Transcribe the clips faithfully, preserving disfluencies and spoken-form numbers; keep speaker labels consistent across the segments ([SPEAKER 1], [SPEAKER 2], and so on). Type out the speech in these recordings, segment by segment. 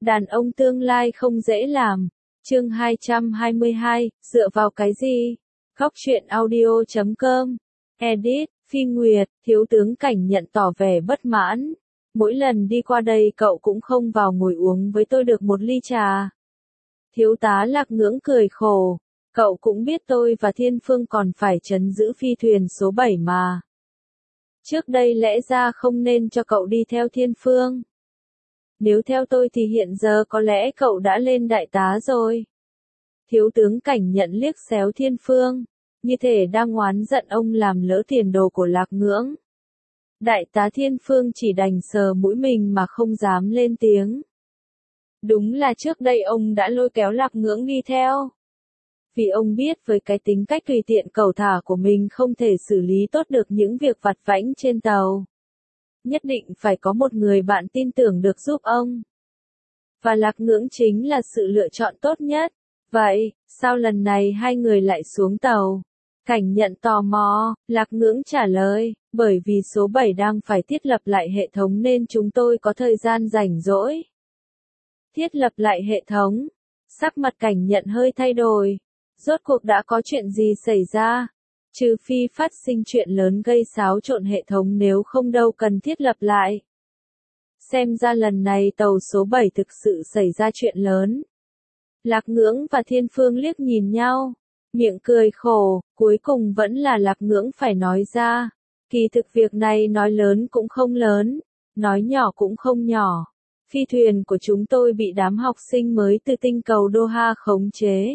[SPEAKER 1] Đàn ông tương lai không dễ làm. Chương hai trăm hai mươi hai, dựa vào cái gì? Góc truyện audio chấm com. Edit, Phi Nguyệt, thiếu tướng Cảnh Nhận tỏ vẻ bất mãn. Mỗi lần đi qua đây cậu cũng không vào ngồi uống với tôi được một ly trà. Thiếu tá Lạc Ngưỡng cười khổ. Cậu cũng biết tôi và Thiên Phương còn phải trấn giữ phi thuyền số bảy mà. Trước đây lẽ ra không nên cho cậu đi theo Thiên Phương. Nếu theo tôi thì hiện giờ có lẽ cậu đã lên đại tá rồi. Thiếu tướng Cảnh Nhận liếc xéo Thiên Phương, như thể đang oán giận ông làm lỡ tiền đồ của Lạc Ngưỡng. Đại tá Thiên Phương chỉ đành sờ mũi mình mà không dám lên tiếng. Đúng là trước đây ông đã lôi kéo Lạc Ngưỡng đi theo. Vì ông biết với cái tính cách tùy tiện cẩu thả của mình không thể xử lý tốt được những việc vặt vãnh trên tàu. Nhất định phải có một người bạn tin tưởng được giúp ông. Và Lạc Ngưỡng chính là sự lựa chọn tốt nhất. Vậy, sao lần này hai người lại xuống tàu? Cảnh Nhận tò mò, Lạc Ngưỡng trả lời, bởi vì số bảy đang phải thiết lập lại hệ thống nên chúng tôi có thời gian rảnh rỗi. Thiết lập lại hệ thống. Sắc mặt Cảnh Nhận hơi thay đổi. Rốt cuộc đã có chuyện gì xảy ra? Trừ phi phát sinh chuyện lớn gây xáo trộn hệ thống, nếu không đâu cần thiết lập lại. Xem ra lần này tàu số bảy thực sự xảy ra chuyện lớn. Lạc Ngưỡng và Thiên Phương liếc nhìn nhau, miệng cười khổ, cuối cùng vẫn là Lạc Ngưỡng phải nói ra. Kỳ thực việc này nói lớn cũng không lớn, nói nhỏ cũng không nhỏ. Phi thuyền của chúng tôi bị đám học sinh mới từ tinh cầu Doha khống chế.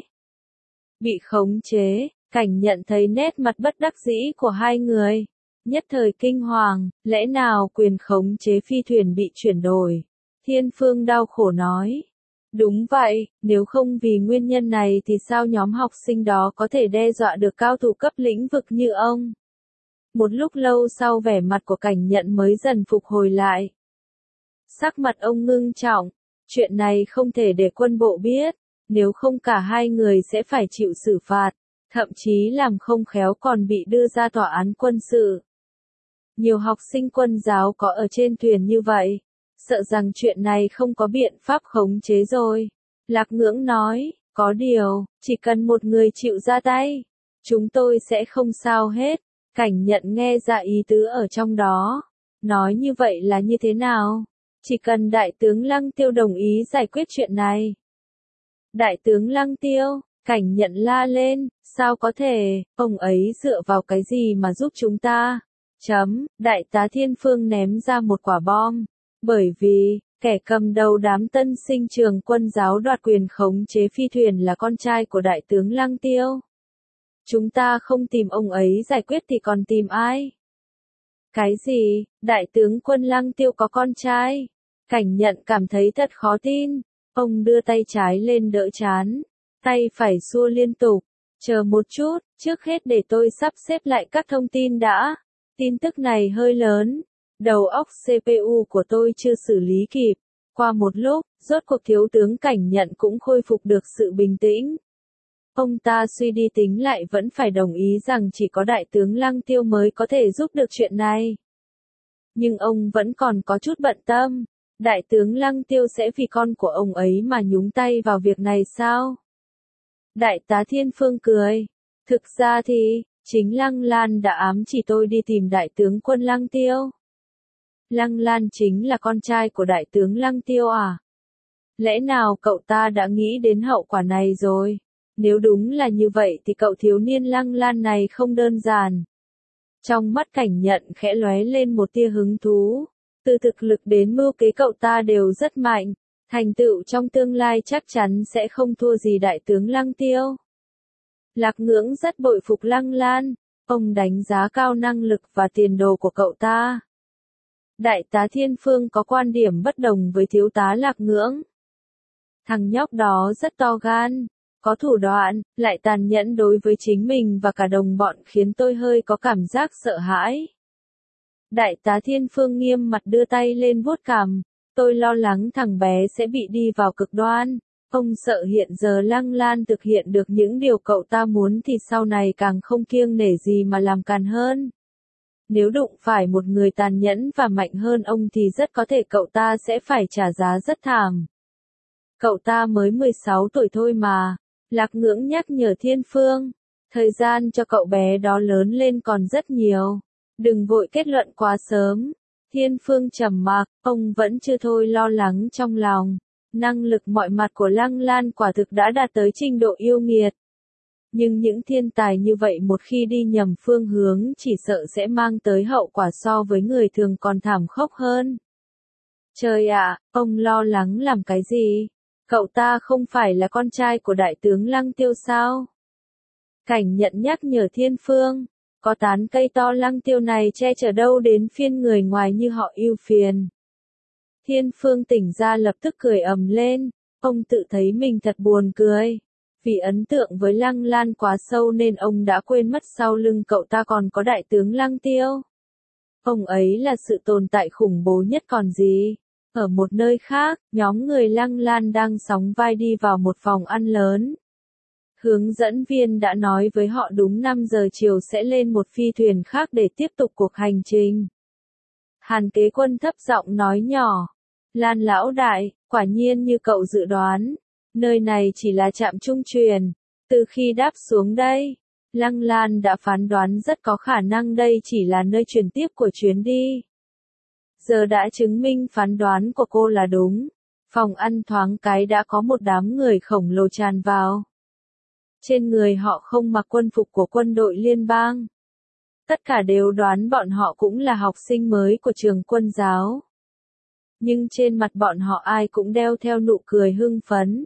[SPEAKER 1] Bị khống chế, Cảnh Nhận thấy nét mặt bất đắc dĩ của hai người. Nhất thời kinh hoàng, lẽ nào quyền khống chế phi thuyền bị chuyển đổi? Thiên Phương đau khổ nói. Đúng vậy, nếu không vì nguyên nhân này thì sao nhóm học sinh đó có thể đe dọa được cao thủ cấp lĩnh vực như ông? Một lúc lâu sau vẻ mặt của Cảnh Nhận mới dần phục hồi lại. Sắc mặt ông ngưng trọng, chuyện này không thể để quân bộ biết, nếu không cả hai người sẽ phải chịu xử phạt, thậm chí làm không khéo còn bị đưa ra tòa án quân sự. Nhiều học sinh quân giáo có ở trên thuyền như vậy, sợ rằng chuyện này không có biện pháp khống chế rồi. Lạc Ngưỡng nói, có điều, chỉ cần một người chịu ra tay, chúng tôi sẽ không sao hết. Cảnh Nhận nghe ra ý tứ ở trong đó. Nói như vậy là như thế nào? Chỉ cần Đại tướng Lăng Tiêu đồng ý giải quyết chuyện này. Đại tướng Lăng Tiêu, Cảnh Nhận la lên, sao có thể, ông ấy dựa vào cái gì mà giúp chúng ta? Chấm, Đại tá Thiên Phương ném ra một quả bom. Bởi vì, kẻ cầm đầu đám tân sinh trường quân giáo đoạt quyền khống chế phi thuyền là con trai của Đại tướng Lăng Tiêu. Chúng ta không tìm ông ấy giải quyết thì còn tìm ai? Cái gì, Đại tướng quân Lăng Tiêu có con trai? Cảnh Nhận cảm thấy thật khó tin. Ông đưa tay trái lên đỡ trán, tay phải xua liên tục. Chờ một chút, trước hết để tôi sắp xếp lại các thông tin đã. Tin tức này hơi lớn. Đầu óc xê pê u của tôi chưa xử lý kịp. Qua một lúc, rốt cuộc thiếu tướng Cảnh Nhận cũng khôi phục được sự bình tĩnh. Ông ta suy đi tính lại vẫn phải đồng ý rằng chỉ có Đại tướng Lăng Tiêu mới có thể giúp được chuyện này. Nhưng ông vẫn còn có chút bận tâm. Đại tướng Lăng Tiêu sẽ vì con của ông ấy mà nhúng tay vào việc này sao? Đại tá Thiên Phương cười. Thực ra thì, chính Lăng Lan đã ám chỉ tôi đi tìm Đại tướng quân Lăng Tiêu. Lăng Lan chính là con trai của Đại tướng Lăng Tiêu à? Lẽ nào cậu ta đã nghĩ đến hậu quả này rồi? Nếu đúng là như vậy thì cậu thiếu niên Lăng Lan này không đơn giản. Trong mắt Cảnh Nhận khẽ lóe lên một tia hứng thú. Từ thực lực đến mưu kế cậu ta đều rất mạnh. Thành tựu trong tương lai chắc chắn sẽ không thua gì Đại tướng Lăng Tiêu. Lạc Ngưỡng rất bội phục Lăng Lan. Ông đánh giá cao năng lực và tiền đồ của cậu ta. Đại tá Thiên Phương có quan điểm bất đồng với thiếu tá Lạc Ngưỡng. Thằng nhóc đó rất to gan, có thủ đoạn, lại tàn nhẫn đối với chính mình và cả đồng bọn khiến tôi hơi có cảm giác sợ hãi. Đại tá Thiên Phương nghiêm mặt đưa tay lên vuốt cằm, tôi lo lắng thằng bé sẽ bị đi vào cực đoan. Ông sợ hiện giờ Lăng Lan thực hiện được những điều cậu ta muốn thì sau này càng không kiêng nể gì mà làm càn hơn. Nếu đụng phải một người tàn nhẫn và mạnh hơn ông thì rất có thể cậu ta sẽ phải trả giá rất thảm. Cậu ta mới mười sáu tuổi thôi mà. Lạc Ngưỡng nhắc nhở Thiên Phương. Thời gian cho cậu bé đó lớn lên còn rất nhiều. Đừng vội kết luận quá sớm. Thiên Phương trầm mặc, ông vẫn chưa thôi lo lắng trong lòng. Năng lực mọi mặt của Lăng Lan quả thực đã đạt tới trình độ yêu nghiệt. Nhưng những thiên tài như vậy một khi đi nhầm phương hướng chỉ sợ sẽ mang tới hậu quả so với người thường còn thảm khốc hơn. Trời ạ, ông lo lắng làm cái gì? Cậu ta không phải là con trai của đại tướng Lăng Tiêu sao? Cảnh nhận nhắc nhở Thiên Phương, có tán cây to Lăng Tiêu này che chở đâu đến phiên người ngoài như họ ưu phiền. Thiên Phương tỉnh ra lập tức cười ầm lên, ông tự thấy mình thật buồn cười. Vì ấn tượng với Lăng Lan quá sâu nên ông đã quên mất sau lưng cậu ta còn có đại tướng Lăng Tiêu. Ông ấy là sự tồn tại khủng bố nhất còn gì. Ở một nơi khác, nhóm người Lăng Lan đang sóng vai đi vào một phòng ăn lớn. Hướng dẫn viên đã nói với họ đúng năm giờ chiều sẽ lên một phi thuyền khác để tiếp tục cuộc hành trình. Hàn Kế Quân thấp giọng nói nhỏ. Lan lão đại, quả nhiên như cậu dự đoán. Nơi này chỉ là trạm trung truyền. Từ khi đáp xuống đây, Lăng Lan đã phán đoán rất có khả năng đây chỉ là nơi chuyển tiếp của chuyến đi. Giờ đã chứng minh phán đoán của cô là đúng. Phòng ăn thoáng cái đã có một đám người khổng lồ tràn vào. Trên người họ không mặc quân phục của quân đội liên bang. Tất cả đều đoán bọn họ cũng là học sinh mới của trường quân giáo. Nhưng trên mặt bọn họ ai cũng đeo theo nụ cười hưng phấn.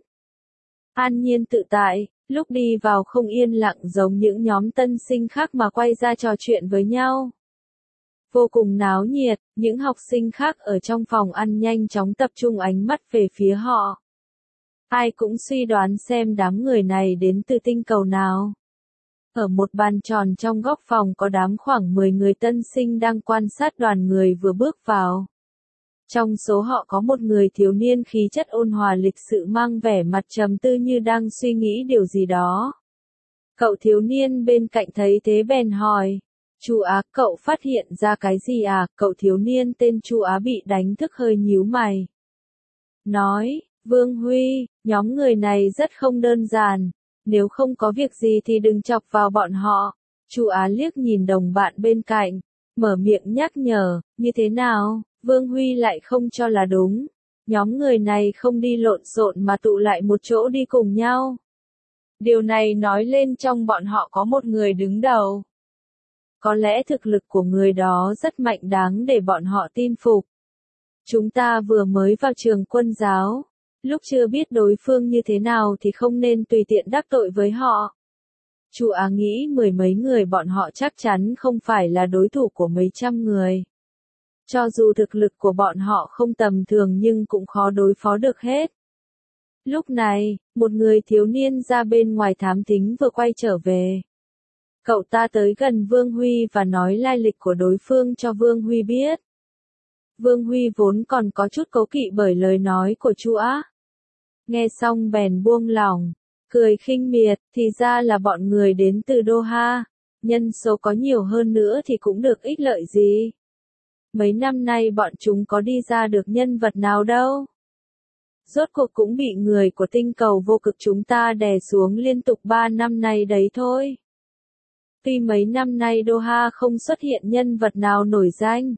[SPEAKER 1] An nhiên tự tại, lúc đi vào không yên lặng giống những nhóm tân sinh khác mà quay ra trò chuyện với nhau. Vô cùng náo nhiệt, những học sinh khác ở trong phòng ăn nhanh chóng tập trung ánh mắt về phía họ. Ai cũng suy đoán xem đám người này đến từ tinh cầu nào. Ở một bàn tròn trong góc phòng có đám khoảng mười người tân sinh đang quan sát đoàn người vừa bước vào. Trong số họ có một người thiếu niên khí chất ôn hòa lịch sự mang vẻ mặt trầm tư như đang suy nghĩ điều gì đó. Cậu thiếu niên bên cạnh thấy thế bèn hỏi. Chu Á, cậu phát hiện ra cái gì à? Cậu thiếu niên tên Chu Á bị đánh thức hơi nhíu mày. Nói, Vương Huy, nhóm người này rất không đơn giản. Nếu không có việc gì thì đừng chọc vào bọn họ. Chu Á liếc nhìn đồng bạn bên cạnh, mở miệng nhắc nhở, như thế nào? Vương Huy lại không cho là đúng. Nhóm người này không đi lộn xộn mà tụ lại một chỗ đi cùng nhau. Điều này nói lên trong bọn họ có một người đứng đầu. Có lẽ thực lực của người đó rất mạnh đáng để bọn họ tin phục. Chúng ta vừa mới vào trường quân giáo. Lúc chưa biết đối phương như thế nào thì không nên tùy tiện đắc tội với họ. Chu Á nghĩ mười mấy người bọn họ chắc chắn không phải là đối thủ của mấy trăm người. Cho dù thực lực của bọn họ không tầm thường nhưng cũng khó đối phó được hết. Lúc này, một người thiếu niên ra bên ngoài thám thính vừa quay trở về. Cậu ta tới gần Vương Huy và nói lai lịch của đối phương cho Vương Huy biết. Vương Huy vốn còn có chút cố kỵ bởi lời nói của Chu Á. Nghe xong bèn buông lỏng, cười khinh miệt, thì ra là bọn người đến từ Đô Ha. Nhân số có nhiều hơn nữa thì cũng được ích lợi gì. Mấy năm nay bọn chúng có đi ra được nhân vật nào đâu. Rốt cuộc cũng bị người của tinh cầu vô cực chúng ta đè xuống liên tục ba năm nay đấy thôi. Tuy mấy năm nay Đô Ha không xuất hiện nhân vật nào nổi danh.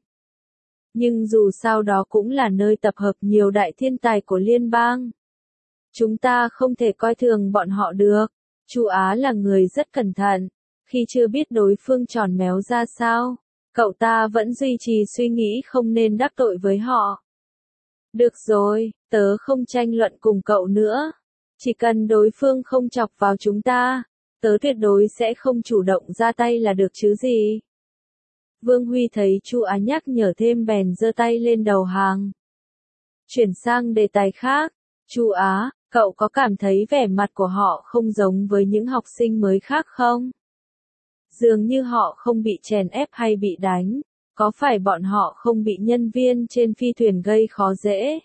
[SPEAKER 1] Nhưng dù sao đó cũng là nơi tập hợp nhiều đại thiên tài của liên bang. Chúng ta không thể coi thường bọn họ được. Chu Á là người rất cẩn thận. Khi chưa biết đối phương tròn méo ra sao, cậu ta vẫn duy trì suy nghĩ không nên đắc tội với họ. Được rồi, tớ không tranh luận cùng cậu nữa. Chỉ cần đối phương không chọc vào chúng ta, tớ tuyệt đối sẽ không chủ động ra tay là được chứ gì. Vương Huy thấy Chu Á nhắc nhở thêm bèn giơ tay lên đầu hàng. Chuyển sang đề tài khác. Chu Á, cậu có cảm thấy vẻ mặt của họ không giống với những học sinh mới khác không? Dường như họ không bị chèn ép hay bị đánh. Có phải bọn họ không bị nhân viên trên phi thuyền gây khó dễ?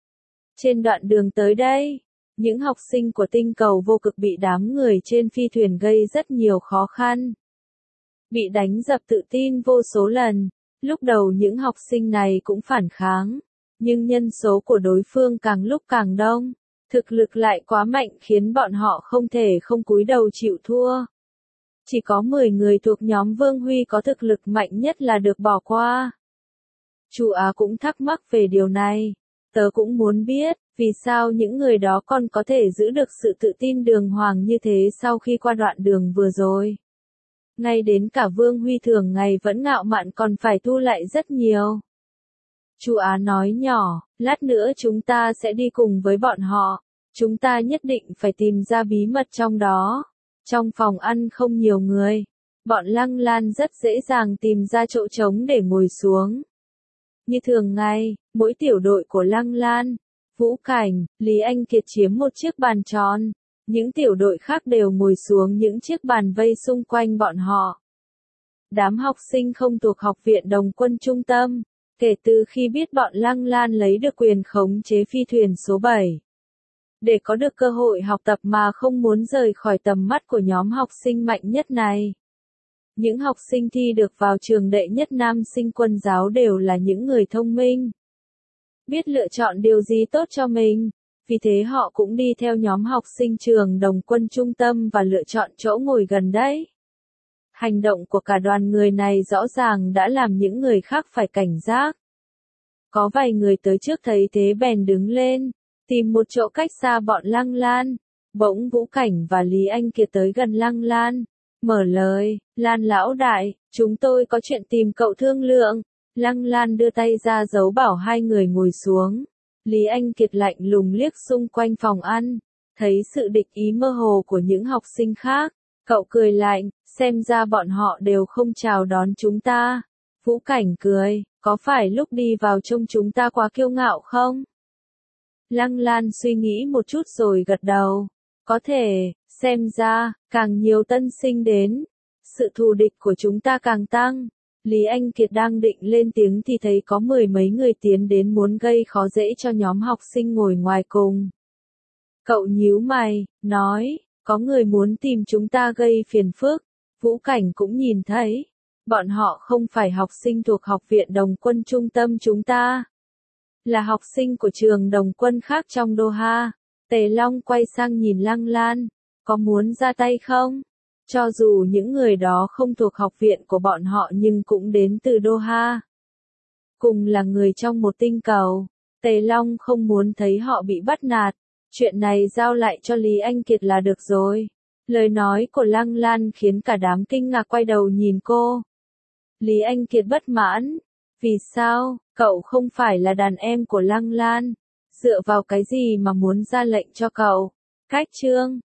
[SPEAKER 1] Trên đoạn đường tới đây, những học sinh của tinh cầu vô cực bị đám người trên phi thuyền gây rất nhiều khó khăn. Bị đánh dập tự tin vô số lần. Lúc đầu những học sinh này cũng phản kháng. Nhưng nhân số của đối phương càng lúc càng đông. Thực lực lại quá mạnh khiến bọn họ không thể không cúi đầu chịu thua. Chỉ có mười người thuộc nhóm Vương Huy có thực lực mạnh nhất là được bỏ qua. Chu Á cũng thắc mắc về điều này. Tớ cũng muốn biết, vì sao những người đó còn có thể giữ được sự tự tin đường hoàng như thế sau khi qua đoạn đường vừa rồi. Ngay đến cả Vương Huy thường ngày vẫn ngạo mạn còn phải thu lại rất nhiều. Chu Á nói nhỏ, lát nữa chúng ta sẽ đi cùng với bọn họ. Chúng ta nhất định phải tìm ra bí mật trong đó. Trong phòng ăn không nhiều người. Bọn Lăng Lan rất dễ dàng tìm ra chỗ trống để ngồi xuống. Như thường ngày, mỗi tiểu đội của Lăng Lan, Vũ Cảnh, Lý Anh Kiệt chiếm một chiếc bàn tròn. Những tiểu đội khác đều ngồi xuống những chiếc bàn vây xung quanh bọn họ. Đám học sinh không thuộc học viện Đồng quân trung tâm, kể từ khi biết bọn Lăng Lan lấy được quyền khống chế phi thuyền số bảy. Để có được cơ hội học tập mà không muốn rời khỏi tầm mắt của nhóm học sinh mạnh nhất này. Những học sinh thi được vào trường đệ nhất nam sinh quân giáo đều là những người thông minh. Biết lựa chọn điều gì tốt cho mình, vì thế họ cũng đi theo nhóm học sinh trường Đồng quân trung tâm và lựa chọn chỗ ngồi gần đấy. Hành động của cả đoàn người này rõ ràng đã làm những người khác phải cảnh giác. Có vài người tới trước thấy thế bèn đứng lên, tìm một chỗ cách xa bọn Lăng Lan. Bỗng Vũ Cảnh và Lý Anh Kiệt tới gần Lăng Lan, mở lời, Lan lão đại, chúng tôi có chuyện tìm cậu thương lượng. Lăng Lan đưa tay ra dấu bảo hai người ngồi xuống. Lý Anh Kiệt lạnh lùng liếc xung quanh phòng ăn, thấy sự địch ý mơ hồ của những học sinh khác. Cậu cười lạnh, xem ra bọn họ đều không chào đón chúng ta. Vũ Cảnh cười, có phải lúc đi vào trông chúng ta quá kiêu ngạo không? Lăng Lan suy nghĩ một chút rồi gật đầu. Có thể, xem ra, càng nhiều tân sinh đến, sự thù địch của chúng ta càng tăng. Lý Anh Kiệt đang định lên tiếng thì thấy có mười mấy người tiến đến muốn gây khó dễ cho nhóm học sinh ngồi ngoài cùng. Cậu nhíu mày, nói, có người muốn tìm chúng ta gây phiền phức. Vũ Cảnh cũng nhìn thấy, bọn họ không phải học sinh thuộc học viện Đồng quân trung tâm chúng ta, là học sinh của trường Đồng quân khác trong Doha. Tề Long quay sang nhìn Lăng Lan, có muốn ra tay không? Cho dù những người đó không thuộc học viện của bọn họ nhưng cũng đến từ Doha. Cùng là người trong một tinh cầu, Tề Long không muốn thấy họ bị bắt nạt. Chuyện này giao lại cho Lý Anh Kiệt là được rồi. Lời nói của Lăng Lan khiến cả đám kinh ngạc quay đầu nhìn cô. Lý Anh Kiệt bất mãn. Vì sao, cậu không phải là đàn em của Lăng Lan? Dựa vào cái gì mà muốn ra lệnh cho cậu? Cách chương